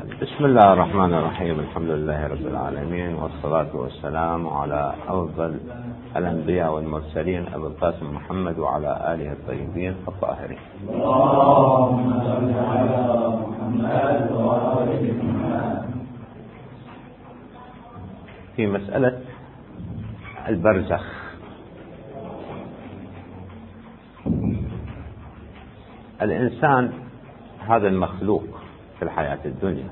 بسم الله الرحمن الرحيم. الحمد لله رب العالمين، والصلاة والسلام على أفضل الأنبياء والمرسلين أبي القاسم محمد وعلى آله الطيبين الطاهرين. اللهم صل على محمد وآل محمد. في مسألة البرزخ، الإنسان هذا المخلوق في الحياة الدنيا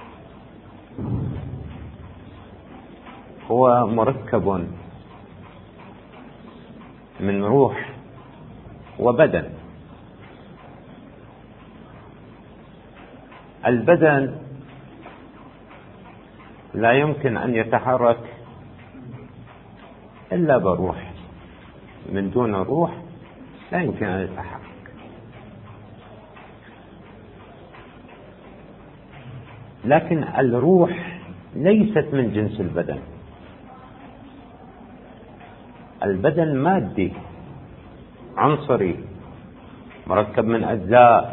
هو مركب من روح وبدن. البدن لا يمكن أن يتحرك إلا بروح، من دون روح لا يمكن أن يتحرك. لكن الروح ليست من جنس البدن. البدن مادي عنصري مركب من أجزاء،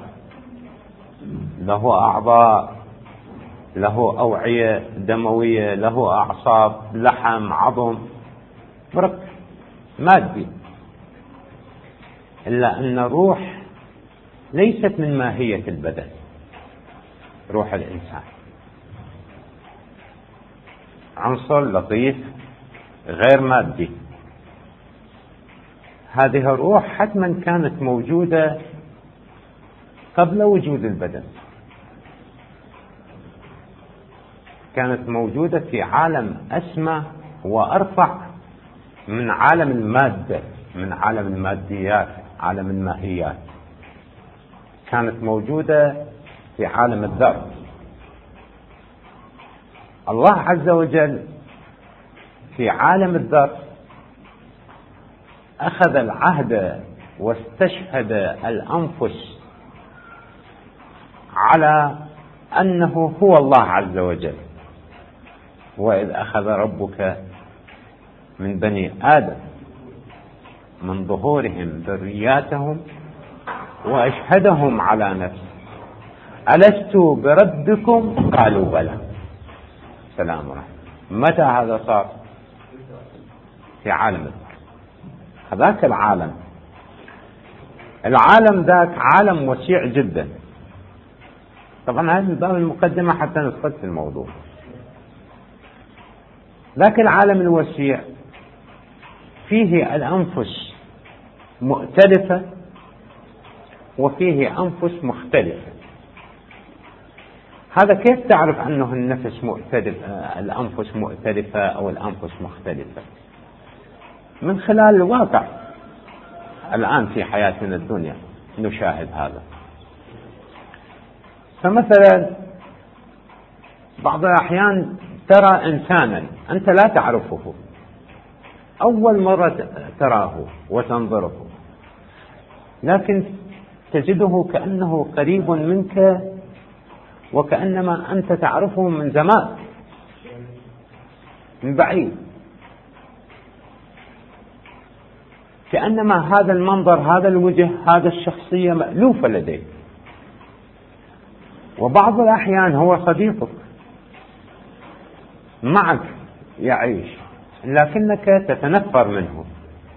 له أعضاء، له أوعية دموية، له أعصاب، لحم، عظم، مركب مادي. إلا أن الروح ليست من ماهية البدن. روح الإنسان عنصر لطيف غير مادي. هذه الروح حتما كانت موجودة قبل وجود البدن، كانت موجودة في عالم أسمى وأرفع من عالم المادة، من عالم الماديات، عالم الماهيات. كانت موجودة في عالم الذر. الله عز وجل في عالم الذر أخذ العهد واستشهد الأنفس على أنه هو الله عز وجل. وإذ أخذ ربك من بني آدم من ظهورهم ذرياتهم وأشهدهم على نفسه ألست بربكم قالوا بلى. سلام عليكم. متى هذا صار؟ في عالم الذر. هذاك العالم ذاك عالم وسيع جدا. طبعا هذه باب المقدمة حتى ندخل في الموضوع. ذاك العالم الوسيع فيه الأنفس مؤتلفة وفيه أنفس مختلفة. هذا كيف تعرف أنه النفس مؤتلف، الأنفس مؤتلفة أو الأنفس مختلفة؟ من خلال الواقع الآن في حياتنا الدنيا نشاهد هذا. فمثلا بعض الأحيان ترى إنسانا أنت لا تعرفه، أول مرة تراه وتنظره، لكن تجده كأنه قريب منك وكأنما أنت تعرفه من زمان، من بعيد، كأنما هذا المنظر، هذا الوجه، هذا الشخصية مألوفة لديك. وبعض الأحيان هو صديقك معك يعيش، لكنك تتنفر منه.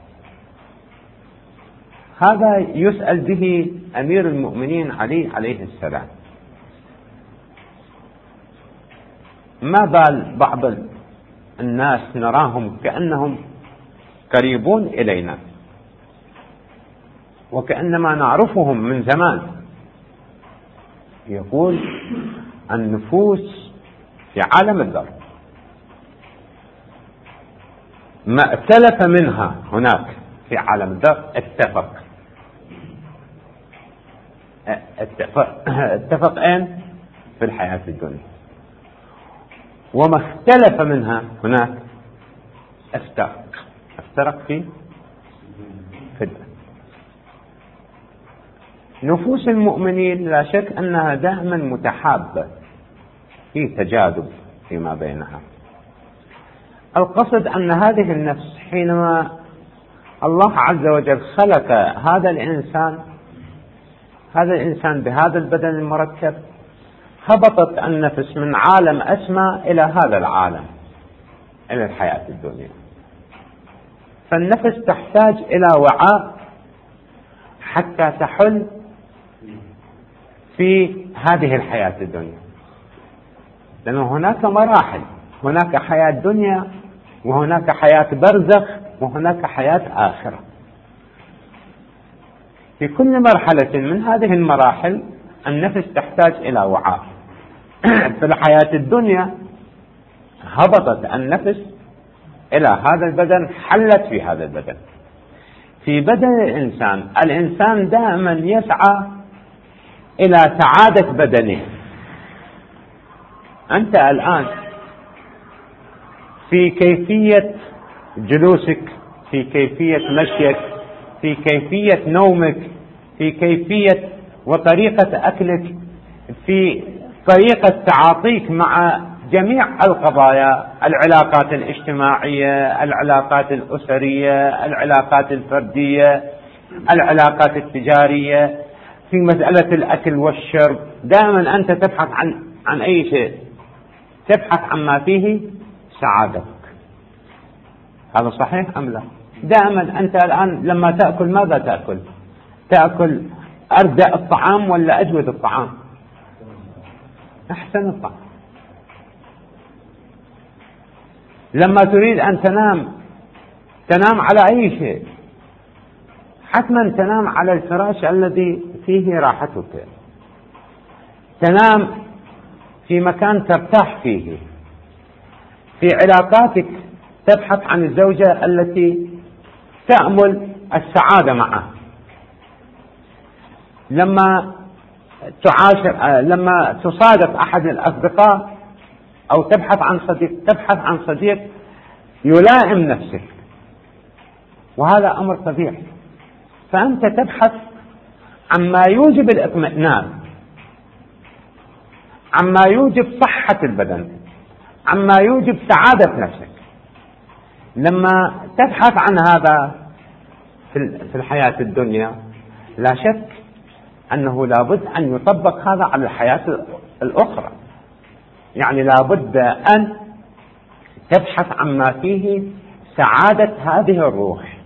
هذا يسأل به أمير المؤمنين علي عليه السلام. ما بال بعض الناس نراهم كأنهم قريبون إلينا وكأنما نعرفهم من زمان. يقول النفوس في عالم الذر ما ائتلف منها هناك في عالم الذر اتفق أين؟ في الحياة الدنيا. وما اختلف منها هناك افترق في الدنيا. نفوس المؤمنين لا شك أنها دائما متحابة، في تجاذب فيما بينها. القصد أن هذه النفس حينما الله عز وجل خلق هذا الإنسان بهذا البدن المركب، هبطت النفس من عالم أسمى إلى هذا العالم، إلى الحياة الدنيا. فالنفس تحتاج إلى وعاء حتى تحل في هذه الحياة الدنيا، لأن هناك مراحل، هناك حياة دنيا وهناك حياة برزخ وهناك حياة آخرة. في كل مرحلة من هذه المراحل النفس تحتاج إلى وعاء. في الحياة الدنيا هبطت النفس إلى هذا البدن، حلت في هذا البدن. في بدن الإنسان دائما يسعى إلى سعادة بدنه. أنت الآن في كيفية جلوسك، في كيفية مشيك، في كيفية نومك، في كيفية وطريقة أكلك، في طريقة تعاطيك مع جميع القضايا، العلاقات الاجتماعية، العلاقات الأسرية، العلاقات الفردية، العلاقات التجارية، في مسألة الأكل والشرب. دائما أنت تبحث عن أي شيء، تبحث عما فيه سعادتك. هذا صحيح أم لا؟ دائما أنت الآن لما تأكل ماذا تأكل؟ تأكل أردأ الطعام ولا أجود الطعام؟ أحسن الطعام. لما تريد أن تنام على أي شيء، حتما تنام على الفراش الذي فيه راحتك، تنام في مكان ترتاح فيه. في علاقاتك تبحث عن الزوجة التي تأمل السعادة معه. لما تصادف أحد الأصدقاء أو تبحث عن صديق يلائم نفسك، وهذا أمر طبيعي. فأنت تبحث عما يوجب الاطمئنان، عما يوجب صحة البدن، عما يوجب سعادة نفسك. لما تبحث عن هذا في الحياة الدنيا، لا شك أنه لابد أن يطبق هذا على الحياة الأخرى. يعني لابد أن تبحث عما فيه سعادة هذه الروح.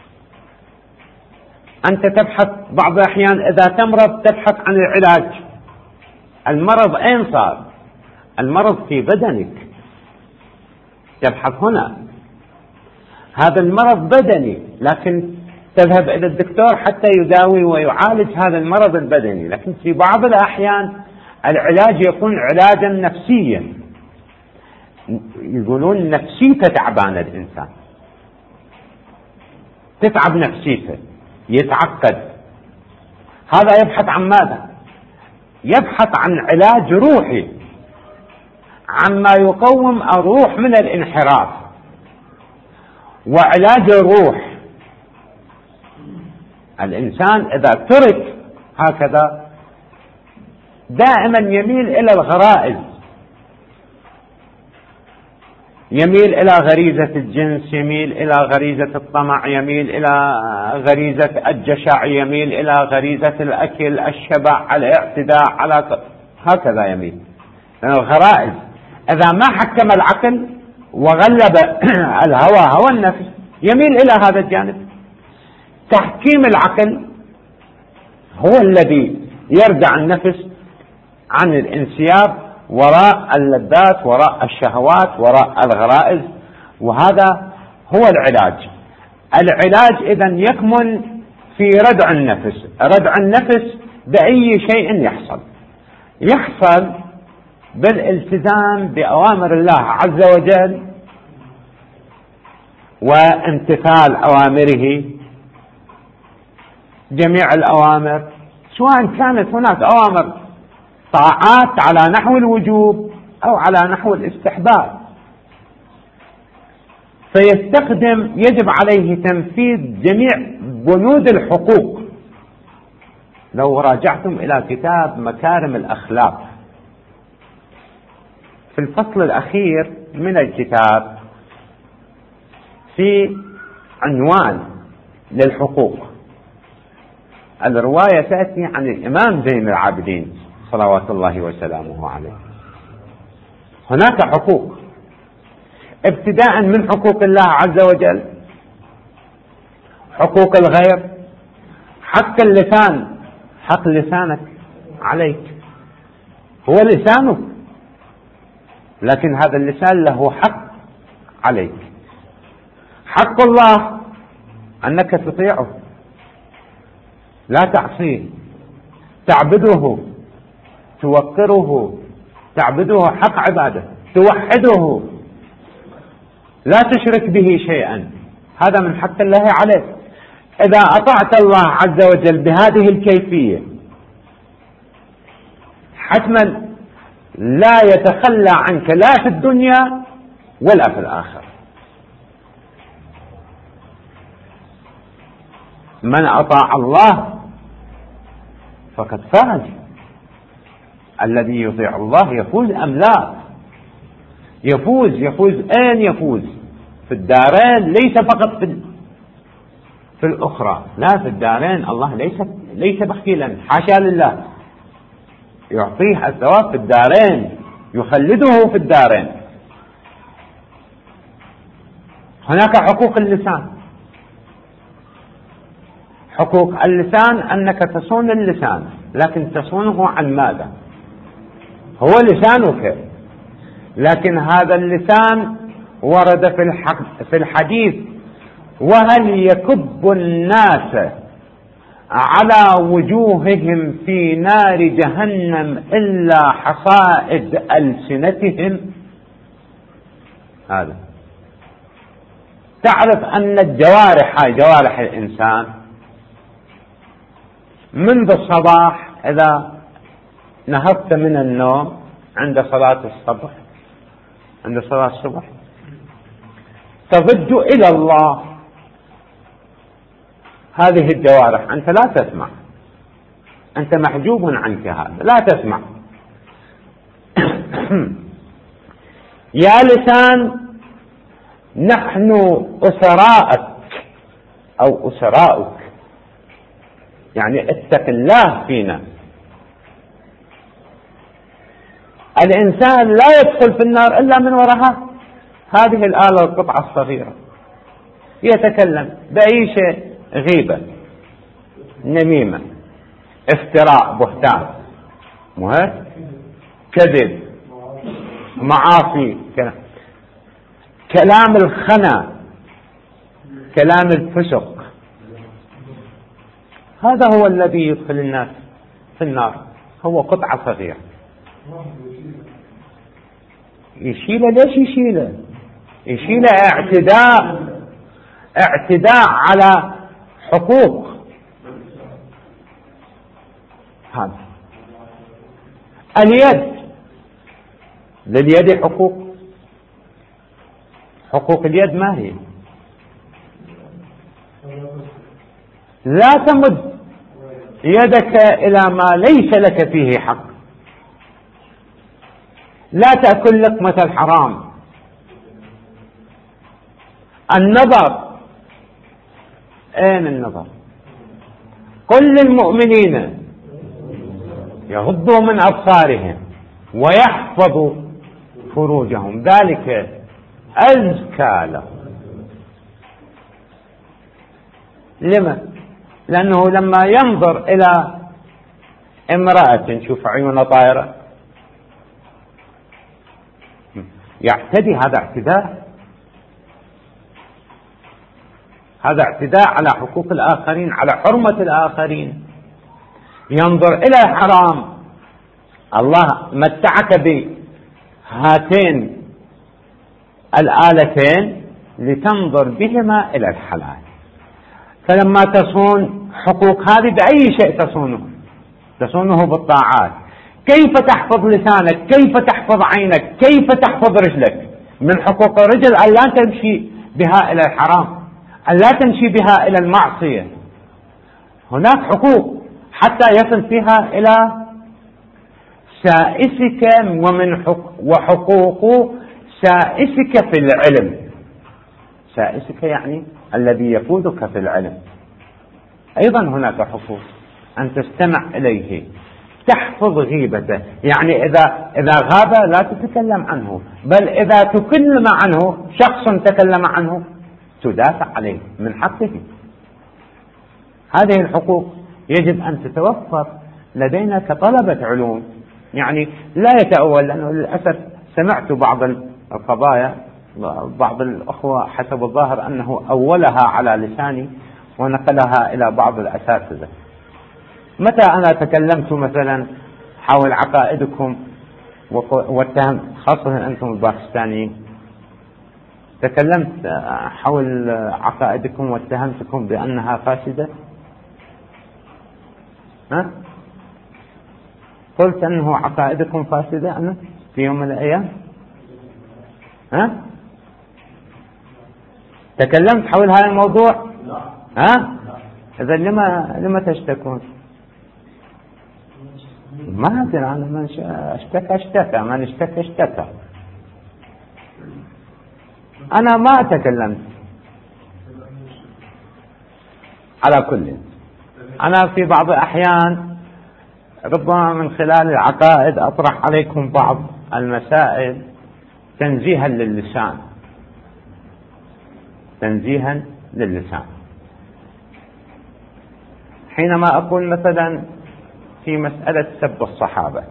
أنت تبحث بعض الأحيان إذا تمرض تبحث عن العلاج. المرض أين صار؟ المرض في بدنك، تبحث هنا. هذا المرض بدني، لكن تذهب إلى الدكتور حتى يداوي ويعالج هذا المرض البدني. لكن في بعض الأحيان العلاج يكون علاجا نفسيا، يقولون نفسيته تعبان الإنسان، تتعب نفسيته، يتعقد. هذا يبحث عن ماذا؟ يبحث عن علاج روحي، عما يقوم الروح من الانحراف. وعلاج الروح، الإنسان إذا ترك هكذا دائما يميل إلى الغرائز، يميل إلى غريزة الجنس، يميل إلى غريزة الطمع، يميل إلى غريزة الجشع، يميل إلى غريزة الأكل، الشبع، الاعتداء على هكذا يميل. لأن الغرائز إذا ما حكم العقل وغلب الهوى هوى النفس يميل إلى هذا الجانب. تحكيم العقل هو الذي يردع النفس عن الانسياب وراء اللذات، وراء الشهوات، وراء الغرائز. وهذا هو العلاج. العلاج إذن يكمن في ردع النفس. ردع النفس بأي شيء يحصل بالالتزام بأوامر الله عز وجل وامتثال أوامره، جميع الأوامر، سواء كانت هناك أوامر طاعات على نحو الوجوب أو على نحو الاستحباب. يجب عليه تنفيذ جميع بنود الحقوق. لو راجعتم إلى كتاب مكارم الأخلاق في الفصل الأخير من الكتاب في عنوان للحقوق، الرواية تأتي عن الإمام زين العابدين صلوات الله وسلامه عليه. هناك حقوق، ابتداء من حقوق الله عز وجل، حقوق الغير، حق اللسان، حق لسانك عليك، هو لسانك، لكن هذا اللسان له حق عليك. حق الله أنك تطيعه، لا تعصيه، تعبده، توقره، تعبده حق عباده، توحده، لا تشرك به شيئا، هذا من حق الله عليك. إذا أطعت الله عز وجل بهذه الكيفية حتما لا يتخلى عنك لا في الدنيا ولا في الآخرة. من أطاع الله فقد فاز. الذي يطيع الله يفوز أم لا؟ يفوز. يفوز أين يفوز؟ في الدارين، ليس فقط في الأخرى، لا في الدارين. الله ليس بخيلا، حاشا لله، يعطيه الثواب في الدارين، يخلده في الدارين. هناك حقوق اللسان. حقوق اللسان أنك تصون اللسان، لكن تصونه عن ماذا؟ هو لسانك، لكن هذا اللسان ورد في الحديث: وهل يكب الناس على وجوههم في نار جهنم إلا حصائد ألسنتهم. هذا تعرف أن الجوارح، هاي جوارح الإنسان، منذ الصباح إذا نهضت من النوم عند صلاة الصبح تضج إلى الله. هذه الجوارح أنت لا تسمع، أنت محجوب عنك، هذا لا تسمع. يا لسان، نحن أسراءك أو أسراؤك، يعني اتق الله فينا. الإنسان لا يدخل في النار إلا من وراءها هذه الآلة القطعة الصغيرة. يتكلم بأي شيء: غيبة، نميمة، افتراء، بهتان، كذب، معاصي، كلام الخنا، كلام الفسق. هذا هو الذي يدخل الناس في النار، هو قطعة صغيرة. يشيله. ليش يشيله؟ يشيله اعتداء على حقوق. هذا اليد، لليد حقوق اليد ما هي؟ لا تمد يدك إلى ما ليس لك فيه حق. لا تأكل لقمة الحرام. النظر، أين النظر؟ قل للمؤمنين يغضوا من أبصارهم ويحفظوا فروجهم، ذلك أزكى لهم. لما؟ لأنه لما ينظر إلى امرأة شوف عيونها طائرة يعتدي، هذا اعتداء على حقوق الآخرين، على حرمة الآخرين. ينظر إلى الحرام. الله متعك بهاتين الآلتين لتنظر بهما إلى الحلال. فلما تصون حقوق هذه بأي شيء تصونه بالطاعات. كيف تحفظ لسانك؟ كيف تحفظ عينك؟ كيف تحفظ رجلك؟ من حقوق الرجل أن لا تمشي بها إلى الحرام، أن لا تمشي بها إلى المعصية. هناك حقوق حتى يصل فيها إلى سائسك، وحقوق سائسك في العلم. سائسك يعني الذي يفوزك في العلم. أيضا هناك حقوق أن تستمع إليه، تحفظ غيبته، يعني إذا غاب لا تتكلم عنه، بل إذا تكلم عنه شخص تكلم عنه تدافع عليه من حقه. هذه الحقوق يجب أن تتوفر لدينا كطلبة علوم، يعني لا يتأول، لأنه للأسف سمعت بعض القضايا بعض الأخوة حسب الظاهر أنه أولها على لساني ونقلها إلى بعض الأساتذة. متى أنا تكلمت مثلا حول عقائدكم واتهم، خاصة أنتم الباكستانيين، تكلمت حول عقائدكم واتهمتكم بأنها فاسدة؟ ها؟ قلت أنه عقائدكم فاسدة أنا في يوم من الأيام؟ ها؟ تكلمت حول هذا الموضوع؟ ها؟ إذا لما تشتكون؟ ما أدري، أنا من اشتكى، من اشتكى. أنا ما تكلمت. على كل، أنا في بعض الأحيان ربما من خلال العقائد أطرح عليكم بعض المسائل تنزيها للسان. حينما أقول مثلا في مسألة سب الصحابة،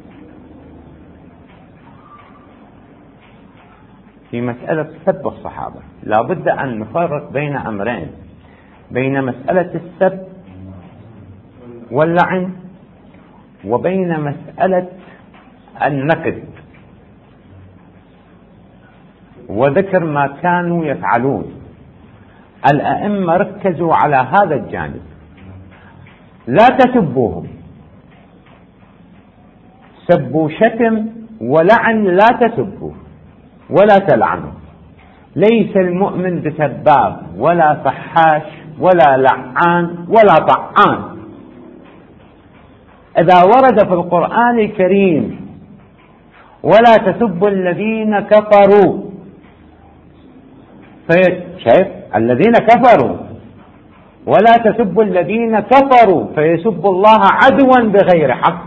لا بد أن نفرق بين أمرين، بين مسألة السب واللعن وبين مسألة النقد وذكر ما كانوا يفعلون. الأئمة ركزوا على هذا الجانب، لا تسبوهم، سبوا شتم ولعن، لا تسبوا ولا تلعنوا. ليس المؤمن بسباب ولا فحاش ولا لعان ولا طعان. إذا ورد في القرآن الكريم ولا تسبوا الذين كفروا، شايف الذين كفروا، ولا تسبوا الذين كفروا فيسبوا الله عدوا بغير حق.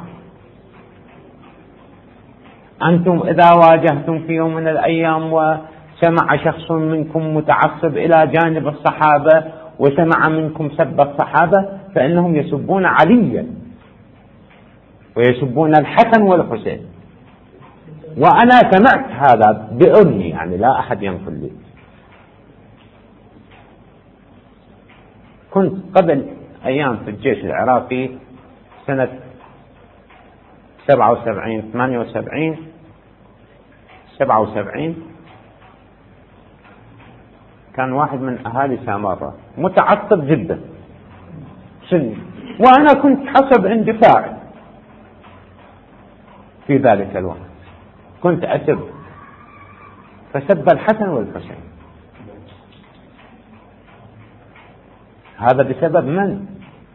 أنتم إذا واجهتم في يوم من الأيام وسمع شخص منكم متعصب إلى جانب الصحابة وسمع منكم سب الصحابة فإنهم يسبون عليا ويسبون الحسن والحسين، وأنا سمعت هذا بأذني، يعني لا أحد ينقل لي. كنت قبل أيام في الجيش العراقي سنة 77 كان واحد من أهالي سامارة متعصب جدا سني، وأنا كنت حسب اندفاعي في ذلك الوقت كنت أسب، فسب الحسن والحسين. هذا بسبب من؟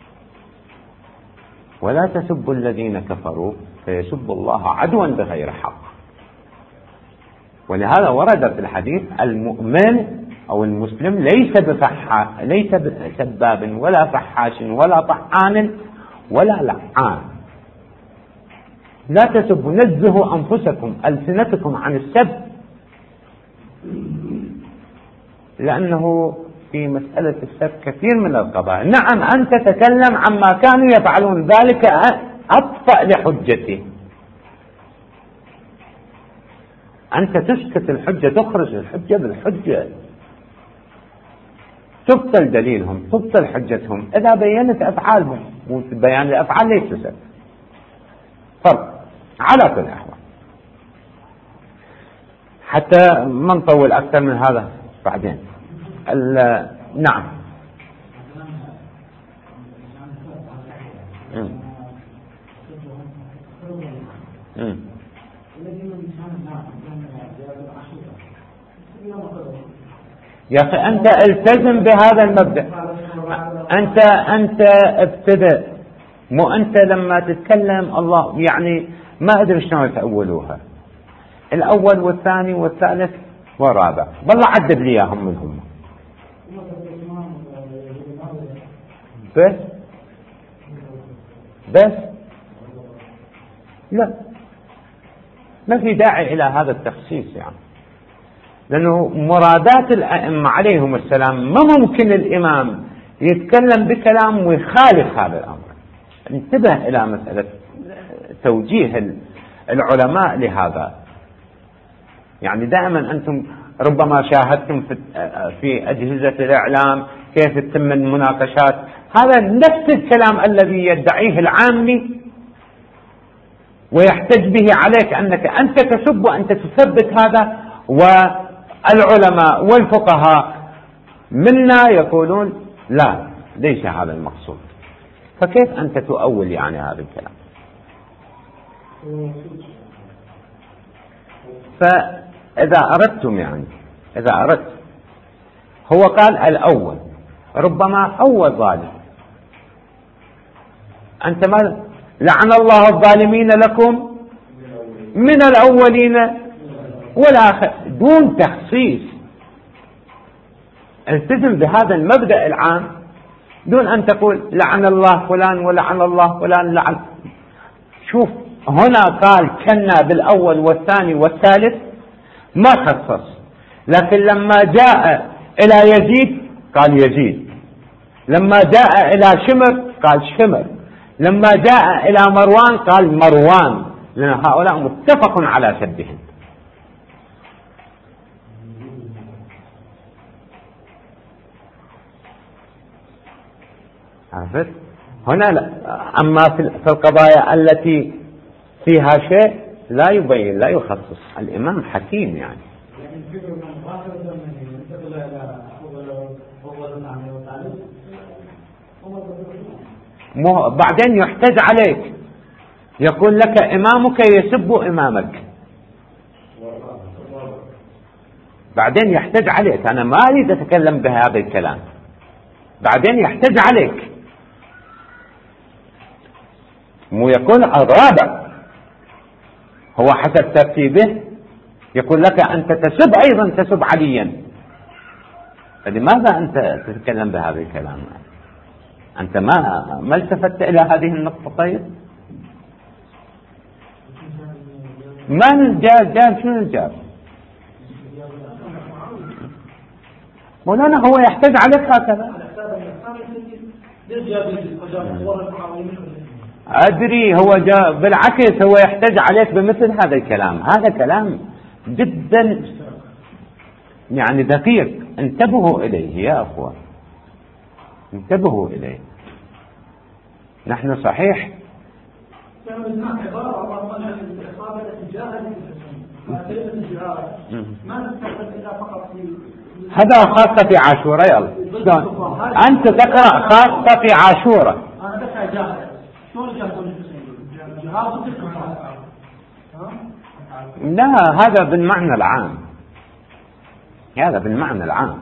ولا تسبوا الذين كفروا فيسبوا الله عدوا بغير حق. ولهذا ورد في الحديث المؤمن أو المسلم ليس بسباب ولا فحاش ولا طعان ولا لعان. لا تسبوا، نزهوا أنفسكم ألسنتكم عن السب، لأنه في مسألة السب كثير من القضايا. نعم أنت تتكلم عما كانوا يفعلون، ذلك أطفأ لحجته. أنت تسكت الحجة، تخرج الحجة بالحجة، تبطل دليلهم، تبطل حجتهم إذا بينت أفعالهم، وبيان الأفعال ليس سب. فرق على كل الأحوال. حتى ما نطول أكثر من هذا بعدين. نعم. يا أخي أنت التزم بهذا المبدأ. أنت ابتدأ، مو أنت لما تتكلم الله، يعني ما أدري شلون تأولوها، الأول والثاني والثالث والرابع، والله عدد لي إياهم منهم. بس لا، ما في داعي إلى هذا التخصيص يعني، لأنه مرادات الأئمة عليهم السلام ما ممكن الإمام يتكلم بكلام ويخالف هذا الأمر. انتبه إلى مسألة توجيه العلماء لهذا. يعني دائما أنتم ربما شاهدتم في أجهزة الإعلام كيف تتم المناقشات، هذا نفس الكلام الذي يدعيه العامي ويحتج به عليك أنك أنت تسب وأنت تثبت هذا، والعلماء والفقهاء منا يقولون لا، ليس هذا المقصود. فكيف أنت تؤول يعني هذا الكلام؟ فإذا أردتم يعني إذا أردت، هو قال الأول، ربما أول ظالم، أنت ما لعن الله الظالمين لكم من الأولين والآخر، دون تخصيص. التزم بهذا المبدأ العام دون أن تقول لعن الله فلان ولعن الله فلان لعن. شوف هنا قال كنا بالأول والثاني والثالث ما خصص، لكن لما جاء إلى يزيد قال يزيد، لما جاء إلى شمر قال شمر، لما جاء إلى مروان قال مروان، لأن هؤلاء متفق على سبهم. عرفت؟ هنا لا. أما في القضايا التي فيها شيء لا يبين لا يخصص. الإمام حكيم يعني. بعدين يحتج عليك، يقول لك إمامك يسب إمامك، بعدين يحتج عليك. أنا ما أريد أتكلم بهذا الكلام، بعدين يحتج عليك. مو يكون الرابع هو حسب ترتيبه، يقول لك أنت تسب أيضا تسب عليا، فلماذا أنت تتكلم بهذا الكلام؟ أنت ما التفت إلى هذه النقطة؟ طيب ما نجاب شو نجاب؟ مولانا هو يحتاج عليك هكذا. أدري، هو بالعكس هو يحتاج عليك بمثل هذا الكلام. هذا كلام جدا يعني دقيق، انتبهوا إليه يا أخوة، انتبهوا إليه. نحن صحيح هذا خاصة في عاشورة. يلا أنت تقرأ خاصة في عاشورة. لا، هذا بالمعنى العام، هذا بالمعنى العام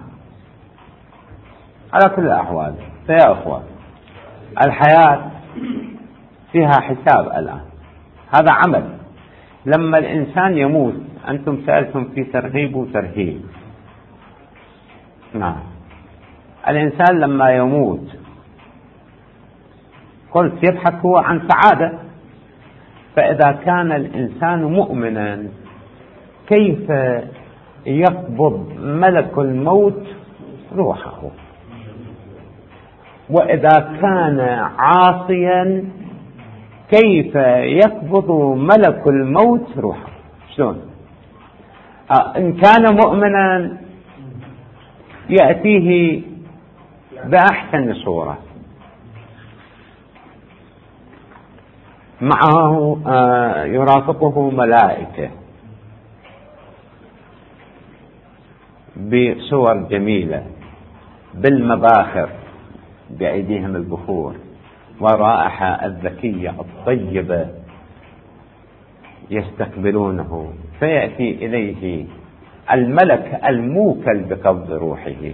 على كل الأحوال. فيا أخوان، الحياة فيها حساب الآن، هذا عمل. لما الإنسان يموت، أنتم سألتم في ترغيب وترهيب. نعم، الإنسان لما يموت قلت يبحث هو عن سعادة، فإذا كان الإنسان مؤمنا كيف يقبض ملك الموت روحه؟ وإذا كان عاصيا كيف يقبض ملك الموت روحه؟ شلون؟ إن كان مؤمنا يأتيه بأحسن صورة، معه يرافقه ملائكة بصور جميلة، بالمباخر بأيديهم البخور والرائحة الذكية الطيبة، يستقبلونه، فيأتي إليه الملك الموكل بقبض روحه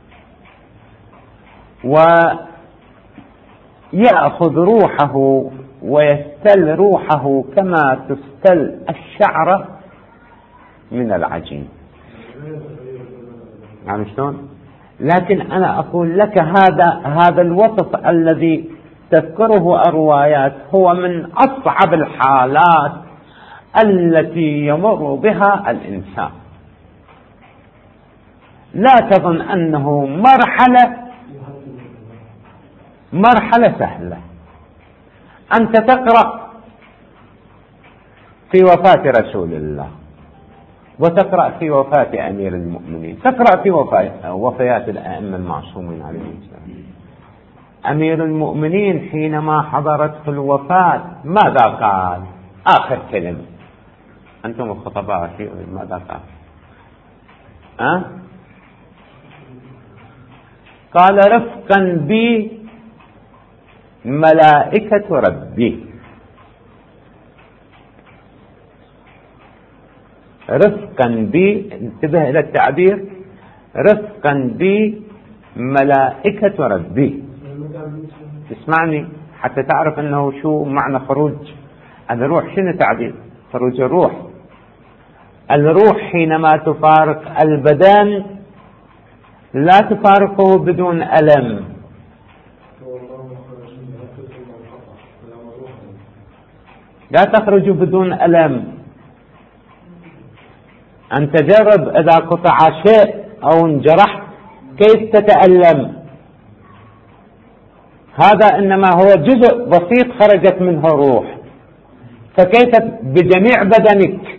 ويأخذ روحه ويستل روحه كما تستل الشعرة من العجين. يعني شلون؟ لكن أنا أقول لك هذا الوصف الذي تذكره الروايات هو من أصعب الحالات التي يمر بها الإنسان. لا تظن أنه مرحلة سهلة. أنت تقرأ في وفاة رسول الله، وتقرأ في وفاة أمير المؤمنين، تقرأ في وفيات الأئمة المعصومين عليهم السلام. أمير المؤمنين حينما حضرته الوفاة ماذا قال؟ آخر كلمة، أنتم الخطباء ماذا قال؟ قال رفقا بي ملائكة ربي. رفقا بي، انتبه إلى التعبير، رفقا بي ملائكة ربي. اسمعني حتى تعرف أنه شو معنى خروج الروح. شنو تعبير خروج الروح؟ الروح حينما تفارق البدن لا تفارقه بدون ألم. لا تخرج بدون ألم. أنت جرب إذا قطع شيء أو انجرحت كيف تتألم. هذا إنما هو جزء بسيط خرجت منه روح، فكيف بجميع بدنك؟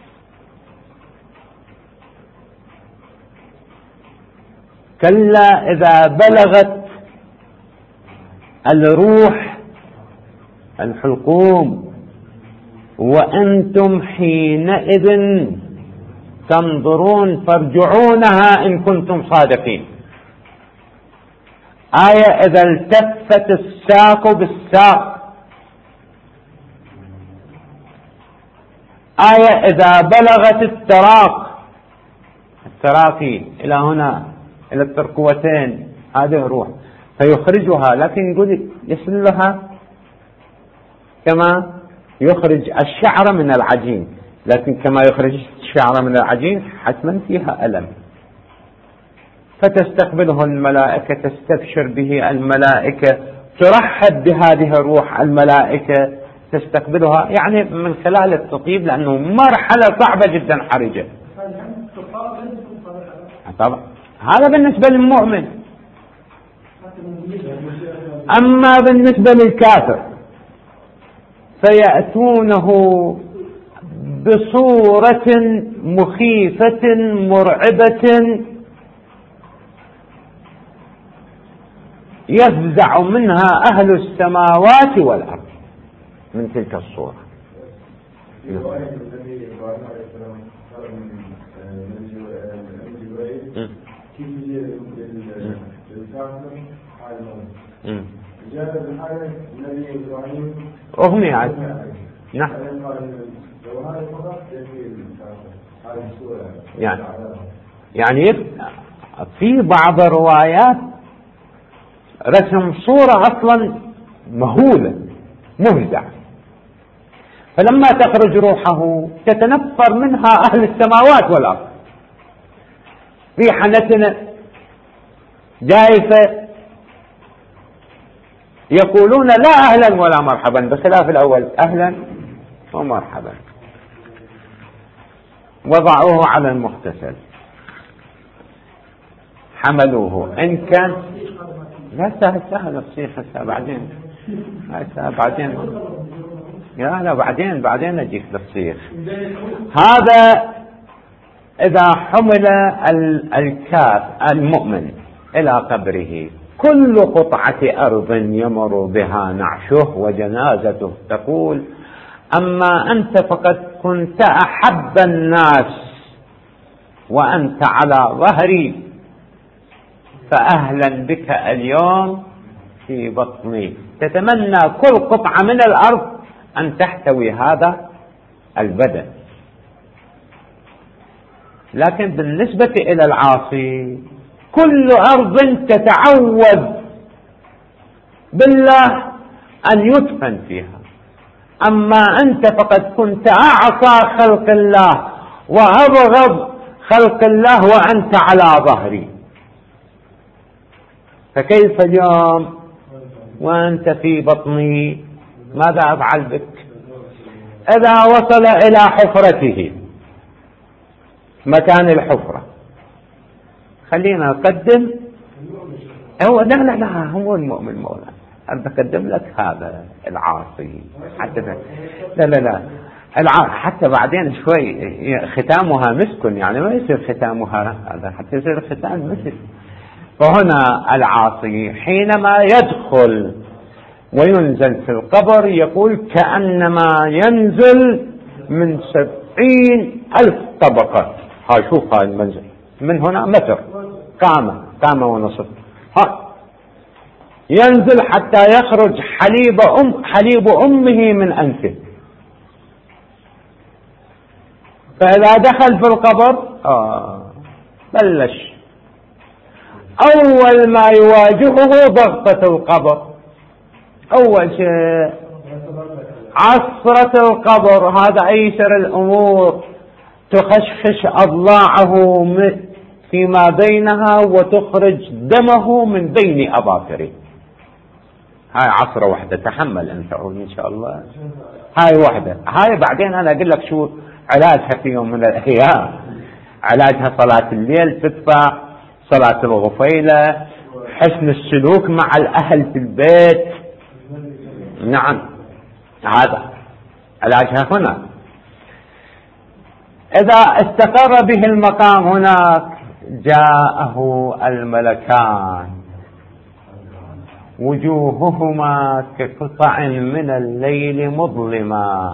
كلا إذا بلغت الروح الحلقوم وأنتم حينئذ تنظرون فارجعونها إن كنتم صادقين. آية إذا التفت الساق بالساق، آية إذا بلغت التراقي إلى هنا إلى الترقوتين، هذه روح فيخرجها. لكن يقول يسلها كما يخرج الشعر من العجين، لكن كما يخرج الشعر من العجين حتما فيها ألم. فتستقبله الملائكة، تستبشر به الملائكة، ترحب بهذه الروح الملائكة تستقبلها، يعني من خلال التطيب، لأنه مرحلة صعبة جدا حرجة. طبعا هذا بالنسبة للمؤمن. أما بالنسبة للكافر فيأتونه بصورة مخيفة مرعبة يفزع منها أهل السماوات والأرض من تلك الصورة. أغني عنه. نعم. يعني في بعض الروايات رسم صورة أصلا مهولة مهزع، فلما تخرج روحه تتنفر منها أهل السماوات والأرض، ريحة نتنة جائفة، يقولون لا أهلا ولا مرحبا، بخلاف الأول أهلا ومرحبا. وضعوه على المغتسل، حملوه إن كان لا سهل الصيخ بعدين، بعدين لا بعدين أجيك للصيخ. هذا إذا حمل الكاف المؤمن إلى قبره، كل قطعة أرض يمر بها نعشه وجنازته تقول: أما أنت فقد كنت أحب الناس وأنت على ظهري، فأهلا بك اليوم في بطني. تتمنى كل قطعة من الأرض أن تحتوي هذا البدن. لكن بالنسبة إلى العاصي كل أرض تتعوذ بالله أن يدفن فيها. أما أنت فقد كنت أعصى خلق الله وأبغض خلق الله وأنت على ظهري، فكيف اليوم وأنت في بطني ماذا أفعل بك؟ إذا وصل إلى حفرته، مكان الحفرة، خلينا نقدم هو لا هو المؤمن مولانا، أنا بقدم لك هذا العاصي حتى لا حتى بعدين شوي ختامها مسك، يعني ما يصير ختامها هذا حتى يصير ختام مسك. فهنا العاصي حينما يدخل وينزل في القبر يقول كأنما ينزل من 70,000 طبقة. هاي شوف هاي المنزل من هنا متر، قامة ونصف، ينزل حتى يخرج حليب أمه من أنفه. فإذا دخل في القبر بلش أول ما يواجهه ضغطة القبر، أول شيء عصرة القبر، هذا أيسر الأمور، تخشخش أضلاعه فيما بينها وتخرج دمه من بين أظافره. هاي عصرة واحدة، تحمل أنت إن شاء الله. هاي واحدة، هاي بعدين أنا أقول لك شو علاجها في يوم من الأيام. علاجها صلاة الليل، تدفع صلاة الغفيلة، حسن السلوك مع الأهل في البيت. نعم، هذا علاجها هنا. إذا استقر به المقام هناك جاءه الملكان، وجوههما كقطع من الليل مظلمة،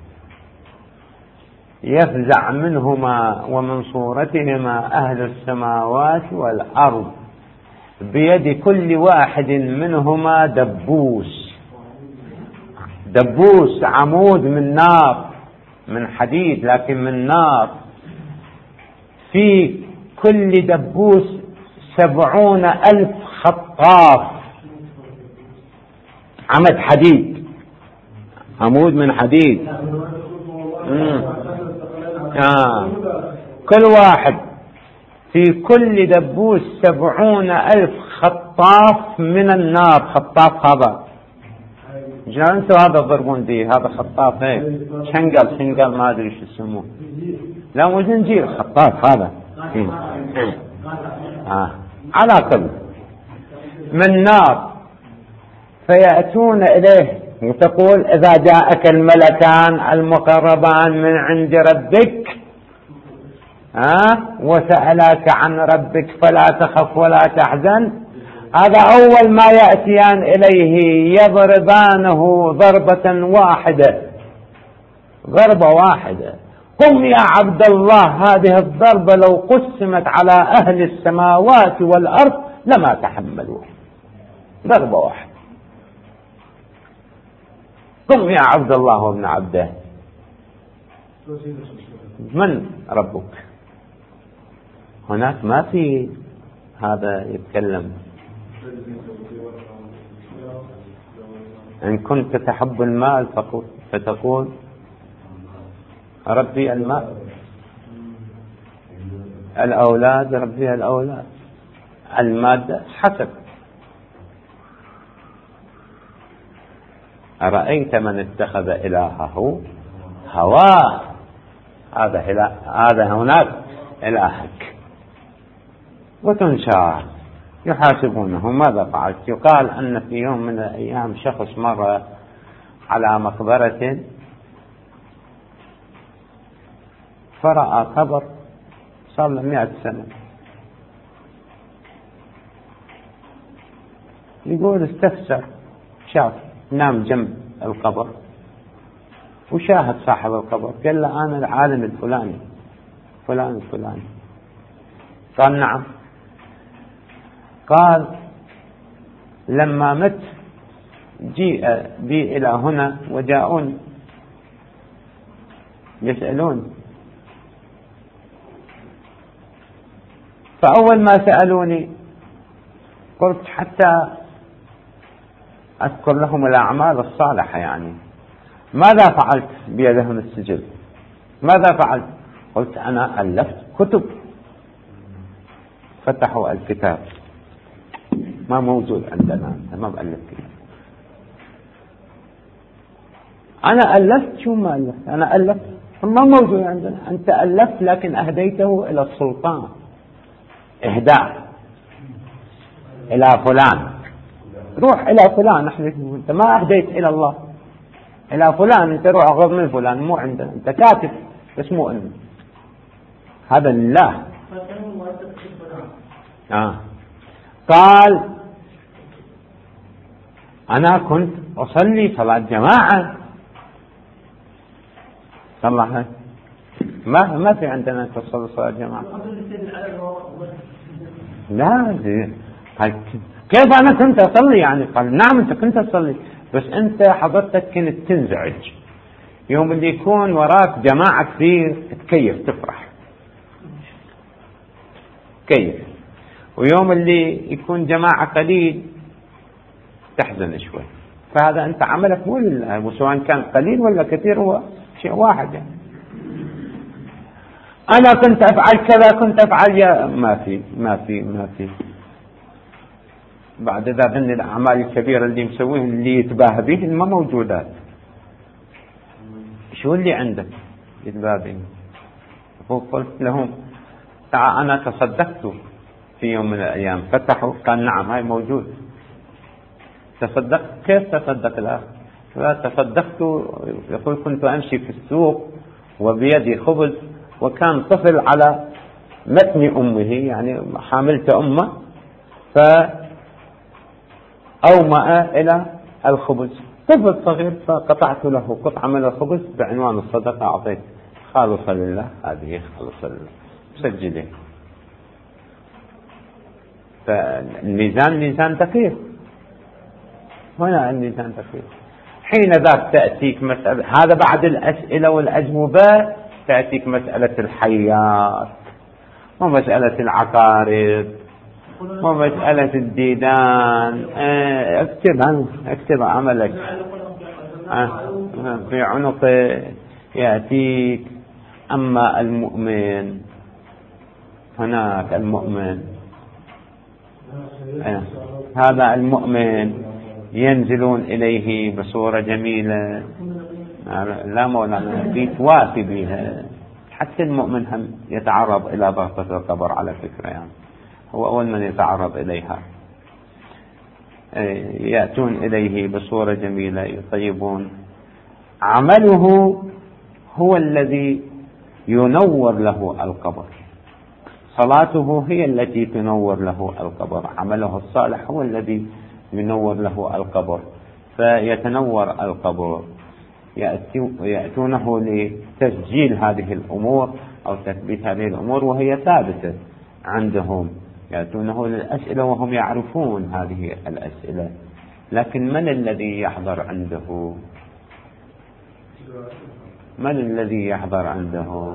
يفزع منهما ومن صورتهما أهل السماوات والأرض، بيد كل واحد منهما دبوس عمود من نار، من حديد لكن من نار، في كل دبوس 70,000 خطاف، عمد حديد، عمود من حديد. كل واحد في كل دبوس 70,000 خطاف من النار. خطاف هذا انتوا هذا ضربون دي، هذا خطاف هيك شنقل ما ادري شو يسموه، لا مو زنجير، خطاف هذا على كل من نار. فيأتون إليه وتقول إذا جاءك الملكان المقربان من عند ربك وسألك عن ربك فلا تخف ولا تحزن، هذا أول ما يأتيان إليه يضربانه ضربة واحدة. قم يا عبد الله، هذه الضربة لو قسمت على أهل السماوات والأرض لما تحملوها، ضربة واحدة. قم يا عبد الله وابن عبده، من ربك؟ هناك ما في هذا يتكلم. إن كنت تحب المال فتقول ربي المال، الأولاد ربي الأولاد، المادة حسب. أرأيت من اتخذ إلهه هواه، هذا هناك إلهك. وتنشى يحاسبونه ماذا فعلت. يقال أن في يوم من الأيام شخص مر على مقبرة فرأى قبر صار له 100 سنة، يقول استفسر، شاف نام جنب القبر وشاهد صاحب القبر، قال له أنا العالم الفلاني فلان الفلاني. قال نعم. قال لما مت جيء بي إلى هنا وجاءون يسألون، فأول ما سألوني قلت حتى أذكر لهم الأعمال الصالحة، يعني ماذا فعلت بيدهم السجل؟ ماذا فعلت؟ قلت أنا ألفت كتب. فتحوا الكتاب، ما موجود عندنا، ما بألف كتاب. أنا ألفت، شو ما ألفت؟ أنا ألفت ما موجود عندنا. أنت ألفت لكن أهديته إلى السلطان، إهداء إلى فلان، روح إلى فلان. أنت ما أهديت إلى الله، إلى فلان. أنت روح أخذ من فلان، مو عندنا. أنت كاتب بس مو عندنا. هذا لله. قال أنا كنت أصلي صلاة جماعة. صلى ما في عندنا تصلي صلاة جماعة. لا كيف أنا كنت أصلي يعني؟ قال نعم أنت كنت أصلي، بس أنت حضرتك كنت تنزعج. يوم اللي يكون وراك جماعة كثير تكيف تفرح كيف، ويوم اللي يكون جماعة قليل تحزن شوي. فهذا أنت عملك مو لله، وسواء كان قليل ولا كثير هو شيء واحد يعني. أنا كنت أفعل كذا، كنت أفعل ما في. بعد ذا من الأعمال الكبيرة اللي مسويه اللي يتباهى به ما موجودات. شو اللي عندك يتباهى به؟ قلت لهم أنا تصدقت في يوم من الأيام. فتحوا قال نعم هاي موجود. تصدقت. كيف تصدق الآخر؟ تصدقت يقول كنت أمشي في السوق وبيدي خبز، وكان طفل على متن أمه، يعني حاملت أمه، فأومأ إلى الخبز، طفل صغير، فقطعت له قطعة من الخبز بعنوان الصدقة، أعطيت خالصة لله. هذه خالصة لله، سجله. فالميزان ميزان دقيق. هنا الميزان دقيق. حين ذاك تأتيك مسألة، هذا بعد الأسئلة والأجوبات، تأتيك مسألة الحيات ومسألة العقارب ومسألة الديدان. اكتب عملك في عنقه يأتيك. أما المؤمن هناك المؤمن، هذا المؤمن ينزلون إليه بصورة جميلة. لا مولانا بيتوافي بها. حتى المؤمن هم يتعرض إلى ضغطة القبر على فكرة، يعني هو أول من يتعرض إليها. يأتون إليه بصورة جميلة، يطيبون. عمله هو الذي ينور له القبر، صلاته هي التي تنور له القبر، عمله الصالح هو الذي ينور له القبر. فيتنور القبر. يأتونه لتسجيل هذه الأمور أو تثبيت هذه الأمور، وهي ثابتة عندهم. يأتونه للأسئلة وهم يعرفون هذه الأسئلة، لكن من الذي يحضر عنده؟ من الذي يحضر عنده؟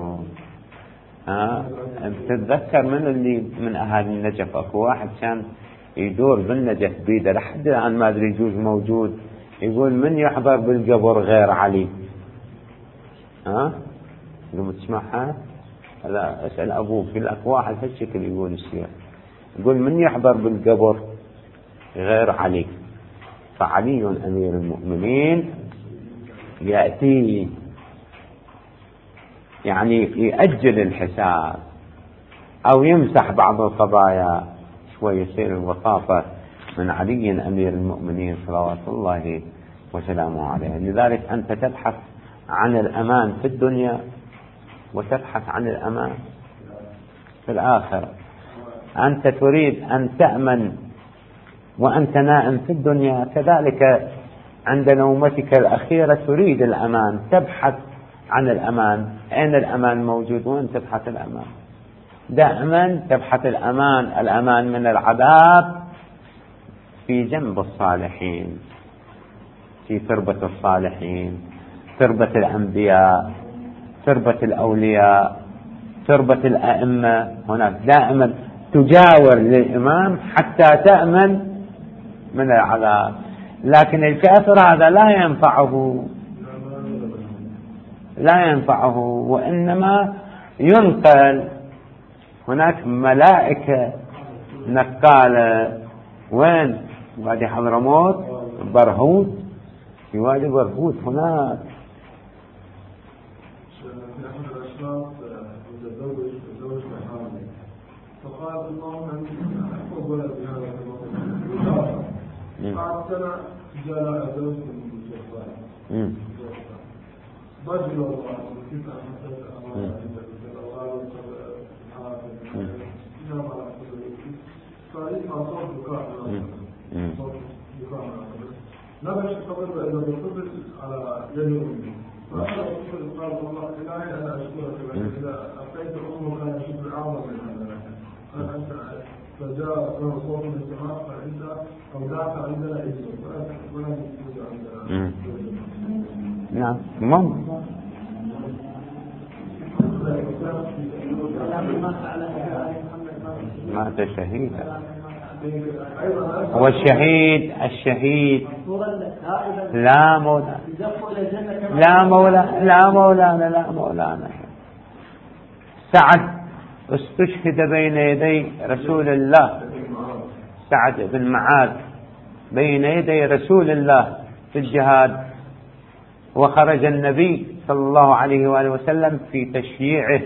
تتذكر من اللي من أهالي النجف؟ أكو واحد كان يدور بالنجف بيده لحد الآن ما أدري يجوز موجود، يقول من يحضر بالقبر غير علي؟ لما تسمعها لا أسأل أبوك. يقول لك واحد هالشكل يقول الشيخ، يقول من يحضر بالقبر غير علي؟ فعلي أمير المؤمنين يأتي يعني يأجل الحساب أو يمسح بعض القضايا شوي، يصير الوصافة من علي أمير المؤمنين صلوات الله وسلامه عليه. لذلك أنت تبحث عن الأمان في الدنيا وتبحث عن الأمان في الآخرة. أنت تريد أن تأمن وأنت نائم في الدنيا، كذلك عند نومتك الأخيرة تريد الأمان، تبحث عن الأمان. أين الأمان موجود؟ وين تبحث الأمان؟ دائما تبحث الأمان من العذاب في جنب الصالحين، في تربة الصالحين، تربة الأنبياء، تربة الأولياء، تربة الأئمة. هناك دائما تجاور للإمام حتى تأمن من العذاب. لكن الكافر هذا لا ينفعه، وإنما ينقل. هناك ملائكة نقالة. وين؟ وادي حضرموت، برهوت، في وادي برهوت هناك وقال اللهم احفظ ولد بهذا الموضوع. بعد سنة جاء أدوس من الجبال. رجل الله كيف أحسنت أمام صحيح صوت بكاء صوت بكاء نبش قبل إذا بتصل على يد أمي فهذا الرسول قال والله إلهي أنا أشكرك إذا أبقيت أمك كان شكر أعظم من هذا أنت فجاء صوت من السماء فأنت أودعت عندنا إذن ولا تكون عندنا. نعم مات شهيدا. والشهيد لا مولانا سعد استشهد بين يدي رسول الله، سعد بن معاذ بين يدي رسول الله في الجهاد، وخرج النبي صلى الله عليه وآله وسلم في تشييعه،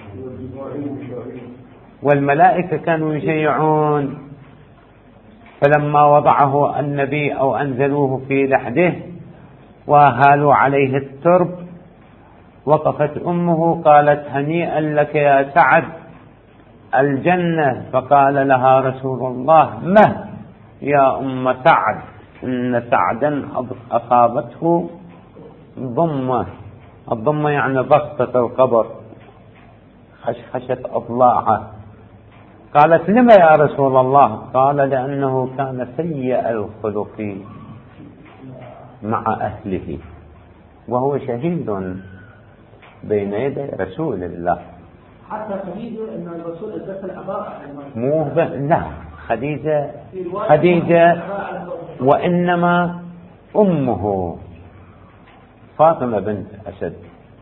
والملائكة كانوا يشيعون. فلما وضعه النبي أو أنزلوه في لحده وهالوا عليه الترب، وقفت أمه قالت هنيئا لك يا سعد الجنة. فقال لها رسول الله مه يا أم سعد إن سعدا أصابته ضمة. الضمة يعني ضغطة القبر، خشخشت أضلاعه. قالت لما يا رسول الله؟ قال لأنه كان سيء الخلق مع أهله وهو شهيد بين يدي رسول الله. حتى خديجة أن الرسول ألبس العباءة لا خديجة وإنما أمه فاطمة بنت أسد.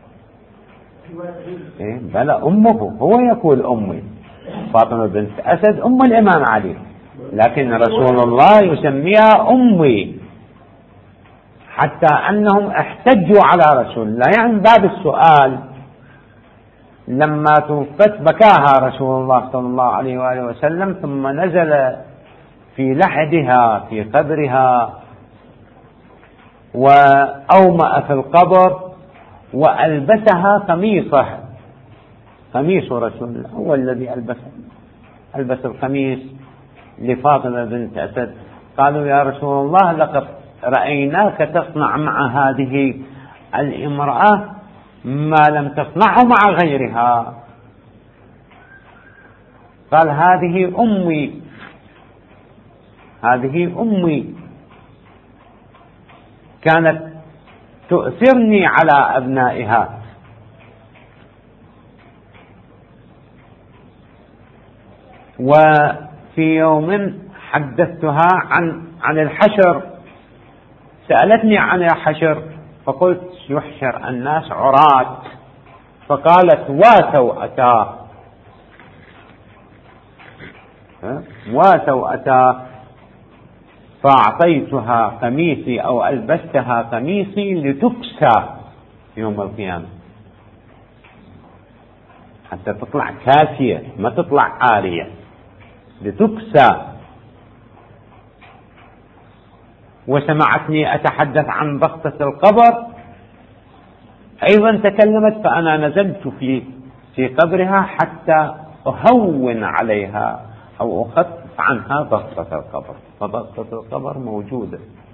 بلى أمه، هو يقول أمي فاطمة بنت أسد أم الإمام علي، لكن رسول الله يسميها أمي، حتى أنهم احتجوا على رسول الله. يعني باب السؤال لما توفت بكاها رسول الله صلى الله عليه وآله وسلم، ثم نزل في لحدها في قبرها وأومأ في القبر وألبسها قميصه، قميص رسول الله هو الذي ألبس القميص لفاطمة بنت أسد. قالوا يا رسول الله لقد رأيناك تصنع مع هذه الامرأة ما لم تصنعه مع غيرها. قال هذه أمي كانت تؤثرني على أبنائها. وفي يوم حدثتها عن الحشر، سألتني عن الحشر فقلت يحشر الناس عراة، فقالت واتوا أتاه فأعطيتها قميصي أو ألبستها قميصي لتكسى يوم القيامة، حتى تطلع كاسية ما تطلع عارية، لتكسى. وسمعتني أتحدث عن ضغطة القبر أيضا تكلمت، فأنا نزلت في قبرها حتى أهون عليها أو أخفف عنها ضغطة القبر، فضغطة القبر موجودة.